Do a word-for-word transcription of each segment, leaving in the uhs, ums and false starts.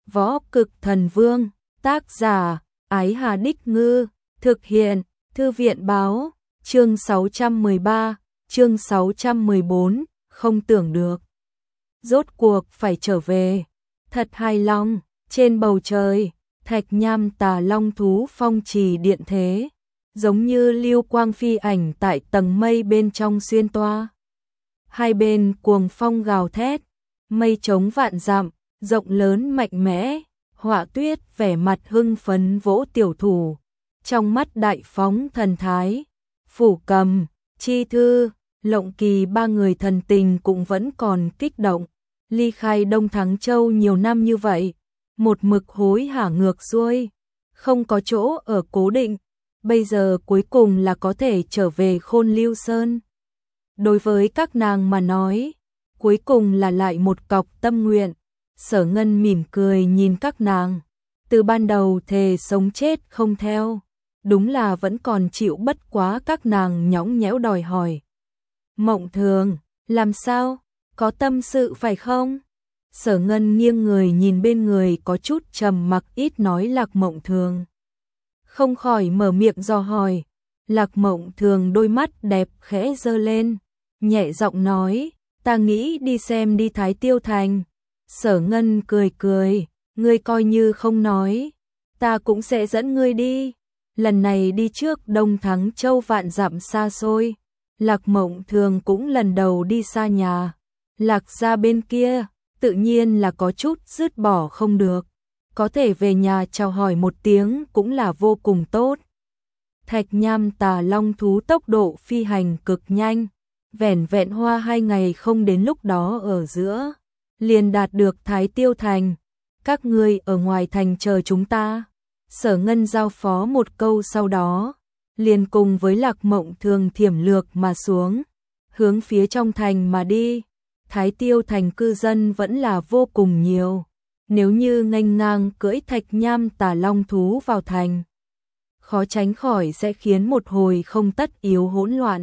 Võ Cực Thần Vương, tác giả, Ái Hà Đích Ngư, thực hiện, Thư viện Báo, chương sáu trăm mười ba, chương sáu trăm mười bốn, không tưởng được. Rốt cuộc phải trở về, thật hài lòng, trên bầu trời, thạch nham tà long thú phong trì điện thế, giống như lưu quang phi ảnh tại tầng mây bên trong xuyên toa. Hai bên cuồng phong gào thét, mây trống vạn dặm, rộng lớn mạnh mẽ, Họa Tuyết vẻ mặt hưng phấn vỗ tiểu thủ, trong mắt đại phóng thần thái. Phủ Cầm, Chi Thư, Lộng Kỳ ba người thần tình cũng vẫn còn kích động. Ly khai Đông Thắng Châu nhiều năm như vậy, một mực hối hả ngược xuôi, không có chỗ ở cố định, bây giờ cuối cùng là có thể trở về Khôn Lưu Sơn. Đối với các nàng mà nói, cuối cùng là lại một cọc tâm nguyện. Sở Ngân mỉm cười nhìn các nàng, từ ban đầu thề sống chết không theo, đúng là vẫn còn chịu bất quá các nàng nhõng nhẽo đòi hỏi. Mộng Thường, làm sao? Có tâm sự phải không? Sở Ngân nghiêng người nhìn bên người có chút trầm mặc ít nói Lạc Mộng Thường. Không khỏi mở miệng dò hỏi. Lạc Mộng Thường đôi mắt đẹp khẽ giơ lên, nhẹ giọng nói, ta nghĩ đi xem đi Thái Tiêu Thành. Sở Ngân cười cười, ngươi coi như không nói, ta cũng sẽ dẫn ngươi đi. Lần này đi trước Đông Thắng Châu vạn dặm xa xôi, Lạc Mộng Thường cũng lần đầu đi xa nhà. Lạc gia bên kia, tự nhiên là có chút dứt bỏ không được, có thể về nhà chào hỏi một tiếng cũng là vô cùng tốt. Thạch nham tà long thú tốc độ phi hành cực nhanh, vẻn vẹn hoa hai ngày không đến lúc đó ở giữa, liền đạt được Thái Tiêu Thành. Các ngươi ở ngoài thành chờ chúng ta. Sở Ngân giao phó một câu sau đó, liền cùng với Lạc Mộng Thường thiểm lược mà xuống, hướng phía trong thành mà đi. Thái Tiêu Thành cư dân vẫn là vô cùng nhiều, nếu như nghênh ngang cưỡi thạch nham tà long thú vào thành, khó tránh khỏi sẽ khiến một hồi không tất yếu hỗn loạn.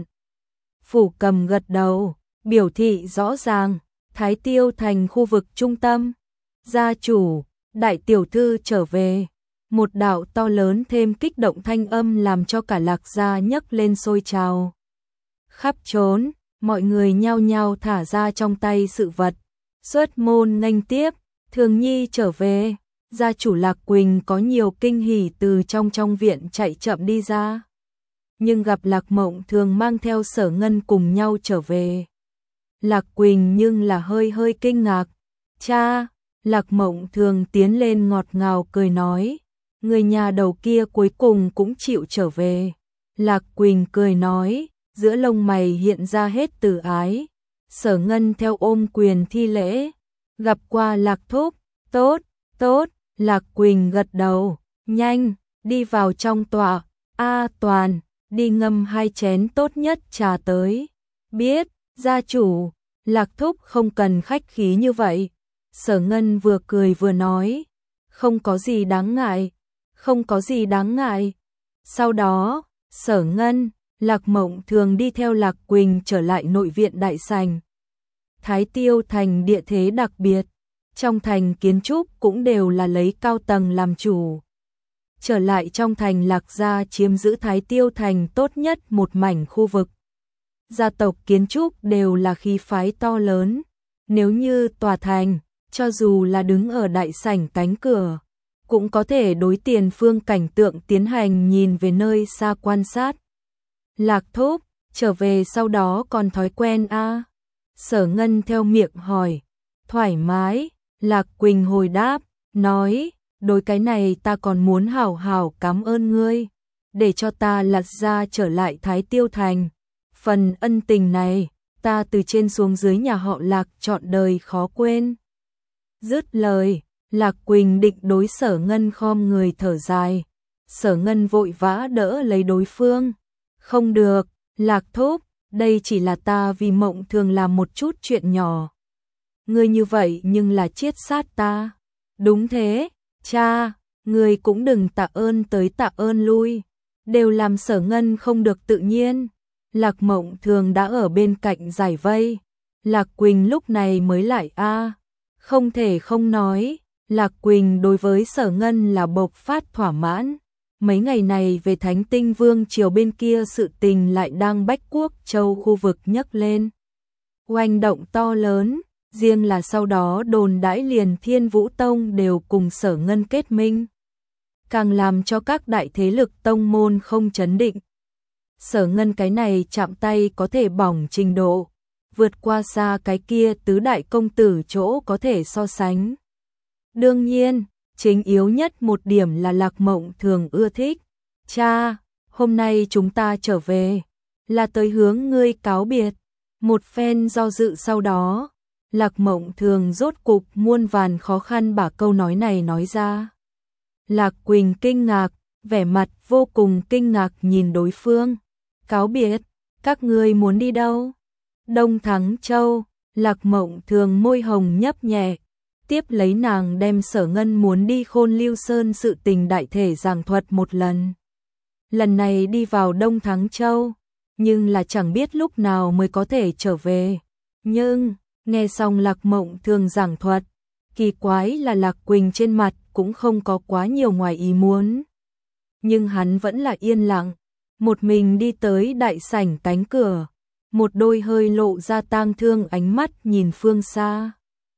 Phủ Cầm gật đầu, biểu thị rõ ràng. Thái Tiêu Thành khu vực trung tâm, gia chủ, đại tiểu thư trở về. Một đạo to lớn thêm kích động thanh âm làm cho cả Lạc gia nhấc lên sôi trào. Khắp trốn, mọi người nhao nhao thả ra trong tay sự vật, xuất môn nghênh tiếp. Thường Nhi trở về. Gia chủ Lạc Quỳnh có nhiều kinh hỉ từ trong trong viện chạy chậm đi ra, nhưng gặp Lạc Mộng Thường mang theo Sở Ngân cùng nhau trở về. Lạc Quỳnh nhưng là hơi hơi kinh ngạc. Cha, Lạc Mộng Thường tiến lên ngọt ngào cười nói, người nhà đầu kia cuối cùng cũng chịu trở về. Lạc Quỳnh cười nói, giữa lông mày hiện ra hết từ ái. Sở Ngân theo ôm quyền thi lễ, gặp qua Lạc thúc. Tốt, tốt. Lạc Quỳnh gật đầu, nhanh, đi vào trong tọa. A Toàn, đi ngâm hai chén tốt nhất trà tới. Biết, gia chủ. Lạc thúc không cần khách khí như vậy. Sở Ngân vừa cười vừa nói, không có gì đáng ngại, không có gì đáng ngại. Sau đó, Sở Ngân, Lạc Mộng Thường đi theo Lạc Quỳnh trở lại nội viện đại sảnh. Thái Tiêu Thành địa thế đặc biệt, trong thành kiến trúc cũng đều là lấy cao tầng làm chủ. Trở lại trong thành, Lạc gia chiếm giữ Thái Tiêu Thành tốt nhất một mảnh khu vực. Gia tộc kiến trúc đều là khí phái to lớn, nếu như tòa thành, cho dù là đứng ở đại sảnh cánh cửa, cũng có thể đối tiền phương cảnh tượng tiến hành nhìn về nơi xa quan sát. Lạc thúc, trở về sau đó còn thói quen a? À? Sở Ngân theo miệng hỏi. Thoải mái, Lạc Quỳnh hồi đáp, nói, đối cái này ta còn muốn hảo hảo cảm ơn ngươi, để cho ta Lạc gia trở lại Thái Tiêu Thành. Phần ân tình này, ta từ trên xuống dưới nhà họ Lạc trọn đời khó quên. Dứt lời, Lạc Quỳnh định đối Sở Ngân khom người thở dài. Sở Ngân vội vã đỡ lấy đối phương. Không được, Lạc thúc, đây chỉ là ta vì Mộng Thường làm một chút chuyện nhỏ. Ngươi như vậy nhưng là chiết sát ta. Đúng thế, cha, ngươi cũng đừng tạ ơn tới tạ ơn lui, đều làm Sở Ngân không được tự nhiên. Lạc Mộng Thường đã ở bên cạnh giải vây. Lạc Quỳnh lúc này mới lại a, không thể không nói, Lạc Quỳnh đối với Sở Ngân là bộc phát thỏa mãn. Mấy ngày này về Thánh Tinh Vương triều bên kia sự tình lại đang Bách Quốc Châu khu vực nhấc lên. Oanh động to lớn, riêng là sau đó đồn đãi liền Thiên Vũ Tông đều cùng Sở Ngân kết minh. Càng làm cho các đại thế lực tông môn không chấn định. Sở Ngân cái này chạm tay có thể bỏng trình độ, vượt qua xa cái kia tứ đại công tử chỗ có thể so sánh. Đương nhiên, chính yếu nhất một điểm là Lạc Mộng Thường ưa thích. Cha, hôm nay chúng ta trở về, là tới hướng ngươi cáo biệt. Một phen do dự sau đó, Lạc Mộng Thường rốt cục muôn vàn khó khăn bả câu nói này nói ra. Lạc Quỳnh kinh ngạc, vẻ mặt vô cùng kinh ngạc nhìn đối phương. Cáo biệt, các ngươi muốn đi đâu? Đông Thắng Châu, Lạc Mộng Thường môi hồng nhấp nhẹ. Tiếp lấy nàng đem Sở Ngân muốn đi Khôn Lưu Sơn sự tình đại thể giảng thuật một lần. Lần này đi vào Đông Thắng Châu, nhưng là chẳng biết lúc nào mới có thể trở về. Nhưng, nghe xong Lạc Mộng Thường giảng thuật, kỳ quái là Lạc Quỳnh trên mặt cũng không có quá nhiều ngoài ý muốn. Nhưng hắn vẫn là yên lặng, một mình đi tới đại sảnh cánh cửa, một đôi hơi lộ ra tang thương ánh mắt nhìn phương xa.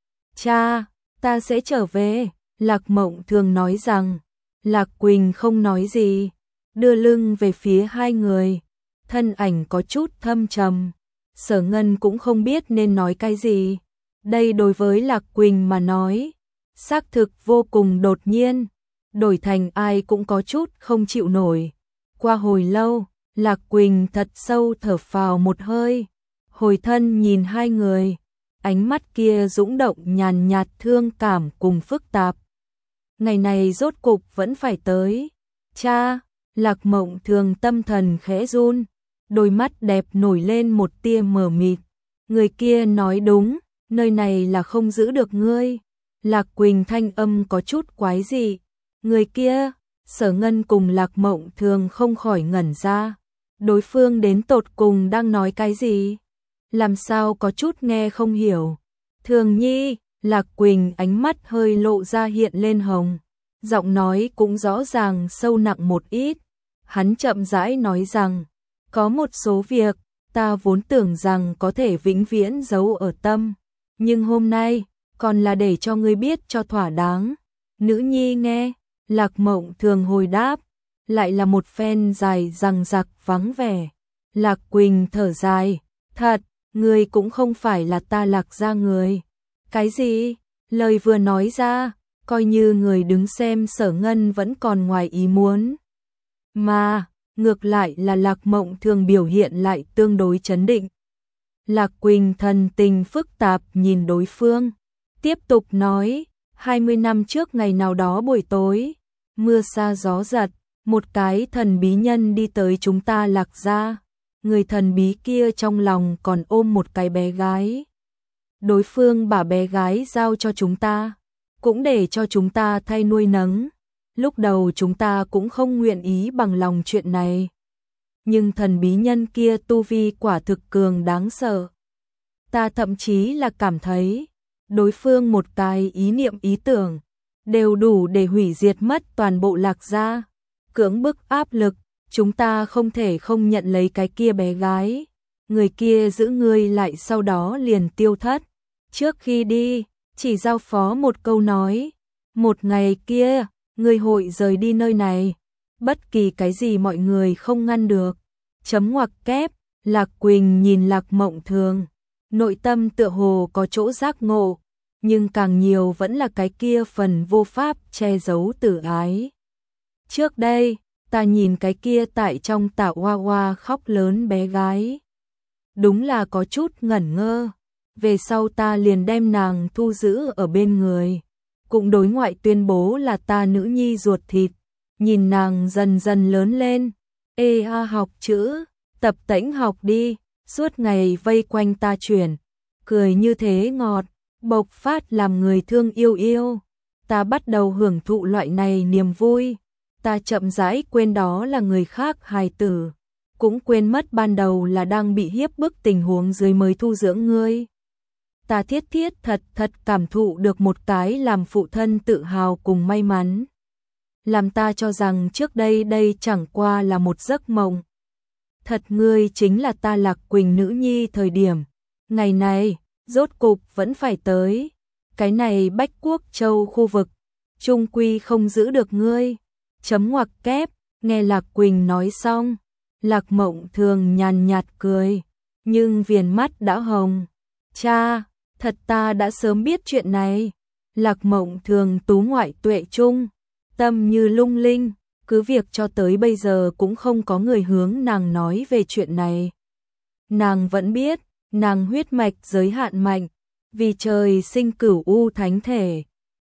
Cha, ta sẽ trở về, Lạc Mộng Thường nói rằng. Lạc Quỳnh không nói gì, đưa lưng về phía hai người, thân ảnh có chút thâm trầm. Sở Ngân cũng không biết nên nói cái gì. Đây đối với Lạc Quỳnh mà nói, xác thực vô cùng đột nhiên, đổi thành ai cũng có chút không chịu nổi. Qua hồi lâu, Lạc Quỳnh thật sâu thở phào một hơi, hồi thân nhìn hai người, ánh mắt kia dũng động nhàn nhạt thương cảm cùng phức tạp. Ngày này rốt cục vẫn phải tới. Cha, Lạc Mộng Thường tâm thần khẽ run, đôi mắt đẹp nổi lên một tia mờ mịt. Người kia nói đúng, nơi này là không giữ được ngươi. Lạc Quỳnh thanh âm có chút quái dị. Người kia, Sở Ngân cùng Lạc Mộng Thường không khỏi ngẩn ra. Đối phương đến tột cùng đang nói cái gì? Làm sao có chút nghe không hiểu. Thường Nhi, Lạc Quỳnh ánh mắt hơi lộ ra hiện lên hồng. Giọng nói cũng rõ ràng sâu nặng một ít. Hắn chậm rãi nói rằng, có một số việc, ta vốn tưởng rằng có thể vĩnh viễn giấu ở tâm. Nhưng hôm nay, còn là để cho ngươi biết cho thỏa đáng. Nữ nhi nghe, Lạc Mộng Thường hồi đáp, lại là một phen dài dằng dặc vắng vẻ. Lạc Quỳnh thở dài, thật, ngươi cũng không phải là ta Lạc gia người. Cái gì? Lời vừa nói ra, coi như người đứng xem Sở Ngân vẫn còn ngoài ý muốn. Mà, ngược lại là Lạc Mộng Thường biểu hiện lại tương đối chấn định. Lạc Quỳnh thần tình phức tạp nhìn đối phương, tiếp tục nói, hai mươi năm trước ngày nào đó buổi tối, mưa sa gió giật, một cái thần bí nhân đi tới chúng ta Lạc gia. Người thần bí kia trong lòng còn ôm một cái bé gái. Đối phương bảo bé gái giao cho chúng ta, cũng để cho chúng ta thay nuôi nấng. Lúc đầu chúng ta cũng không nguyện ý bằng lòng chuyện này. Nhưng thần bí nhân kia tu vi quả thực cường đáng sợ. Ta thậm chí là cảm thấy, đối phương một cái ý niệm ý tưởng, đều đủ để hủy diệt mất toàn bộ Lạc gia. Cưỡng bức áp lực, chúng ta không thể không nhận lấy cái kia bé gái. Người kia giữ ngươi lại sau đó liền tiêu thất. Trước khi đi, chỉ giao phó một câu nói, một ngày kia, ngươi hội rời đi nơi này. Bất kỳ cái gì mọi người không ngăn được. Chấm ngoặc kép, Lạc Quỳnh nhìn Lạc Mộng Thường, nội tâm tựa hồ có chỗ giác ngộ, nhưng càng nhiều vẫn là cái kia phần vô pháp che giấu tử ái. Trước đây, ta nhìn cái kia tại trong tạ hoa hoa khóc lớn bé gái. Đúng là có chút ngẩn ngơ. Về sau ta liền đem nàng thu giữ ở bên người. Cũng đối ngoại tuyên bố là ta nữ nhi ruột thịt. Nhìn nàng dần dần lớn lên. Ê a học chữ, tập tễnh học đi, suốt ngày vây quanh ta chuyển. Cười như thế ngọt, bộc phát làm người thương yêu yêu. Ta bắt đầu hưởng thụ loại này niềm vui. Ta chậm rãi quên đó là người khác hài tử, cũng quên mất ban đầu là đang bị hiếp bức tình huống dưới mới thu dưỡng ngươi. ta thiết thiết thật thật cảm thụ được một cái làm phụ thân tự hào cùng may mắn. Làm ta cho rằng trước đây đây chẳng qua là một giấc mộng. Thật ngươi chính là ta Lạc Quỳnh nữ nhi thời điểm. Ngày này, rốt cục vẫn phải tới. Cái này Bách Quốc Châu khu vực, trung quy không giữ được ngươi. Chấm ngoặc kép, nghe Lạc Quỳnh nói xong. Lạc Mộng Thường nhàn nhạt cười, nhưng viền mắt đã hồng. Cha, thật ta đã sớm biết chuyện này. Lạc Mộng Thường tú ngoại tuệ trung, tâm như lung linh, cứ việc cho tới bây giờ cũng không có người hướng nàng nói về chuyện này. Nàng vẫn biết, nàng huyết mạch giới hạn mạnh, vì trời sinh cửu u thánh thể,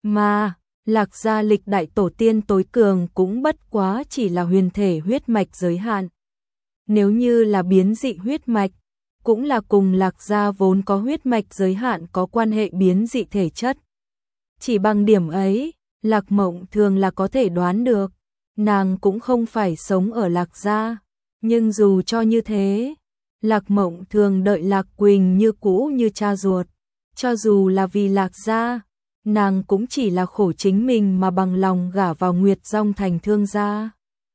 mà Lạc gia lịch đại tổ tiên tối cường cũng bất quá chỉ là huyền thể huyết mạch giới hạn. Nếu như là biến dị huyết mạch, cũng là cùng Lạc gia vốn có huyết mạch giới hạn có quan hệ biến dị thể chất. Chỉ bằng điểm ấy, Lạc Mộng Thường là có thể đoán được, nàng cũng không phải sống ở Lạc gia, nhưng dù cho như thế, Lạc Mộng Thường đợi Lạc Quỳnh như cũ như cha ruột, cho dù là vì Lạc gia, nàng cũng chỉ là khổ chính mình mà bằng lòng gả vào Nguyệt Dòng thành thương gia.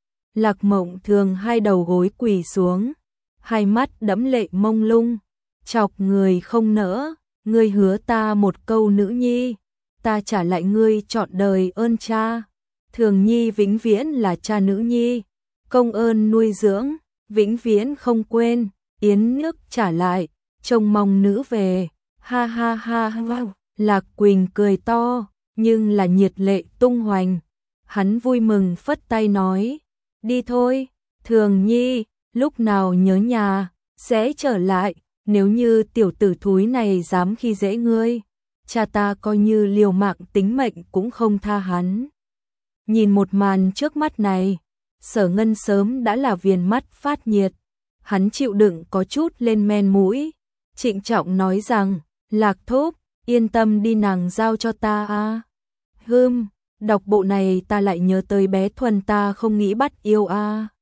Lạc Mộng Thường hai đầu gối quỳ xuống, hai mắt đẫm lệ mông lung, chọc người không nỡ, ngươi hứa ta một câu nữ nhi, ta trả lại ngươi trọn đời ơn cha. Thường nhi vĩnh viễn là cha nữ nhi, công ơn nuôi dưỡng, vĩnh viễn không quên, yến nước trả lại, trông mong nữ về, ha ha ha ha. Lạc Quỳnh cười to, nhưng là nhiệt lệ tung hoành. Hắn vui mừng phất tay nói, đi thôi, Thường nhi, lúc nào nhớ nhà, sẽ trở lại, nếu như tiểu tử thúi này dám khi dễ ngươi, cha ta coi như liều mạng tính mệnh cũng không tha hắn. Nhìn một màn trước mắt này, Sở Ngân sớm đã là viền mắt phát nhiệt, hắn chịu đựng có chút lên men mũi, trịnh trọng nói rằng, Lạc thúc, yên tâm đi, nàng giao cho ta a. À. Hừm, đọc bộ này ta lại nhớ tới bé Thuần ta không nghĩ bắt yêu a. À.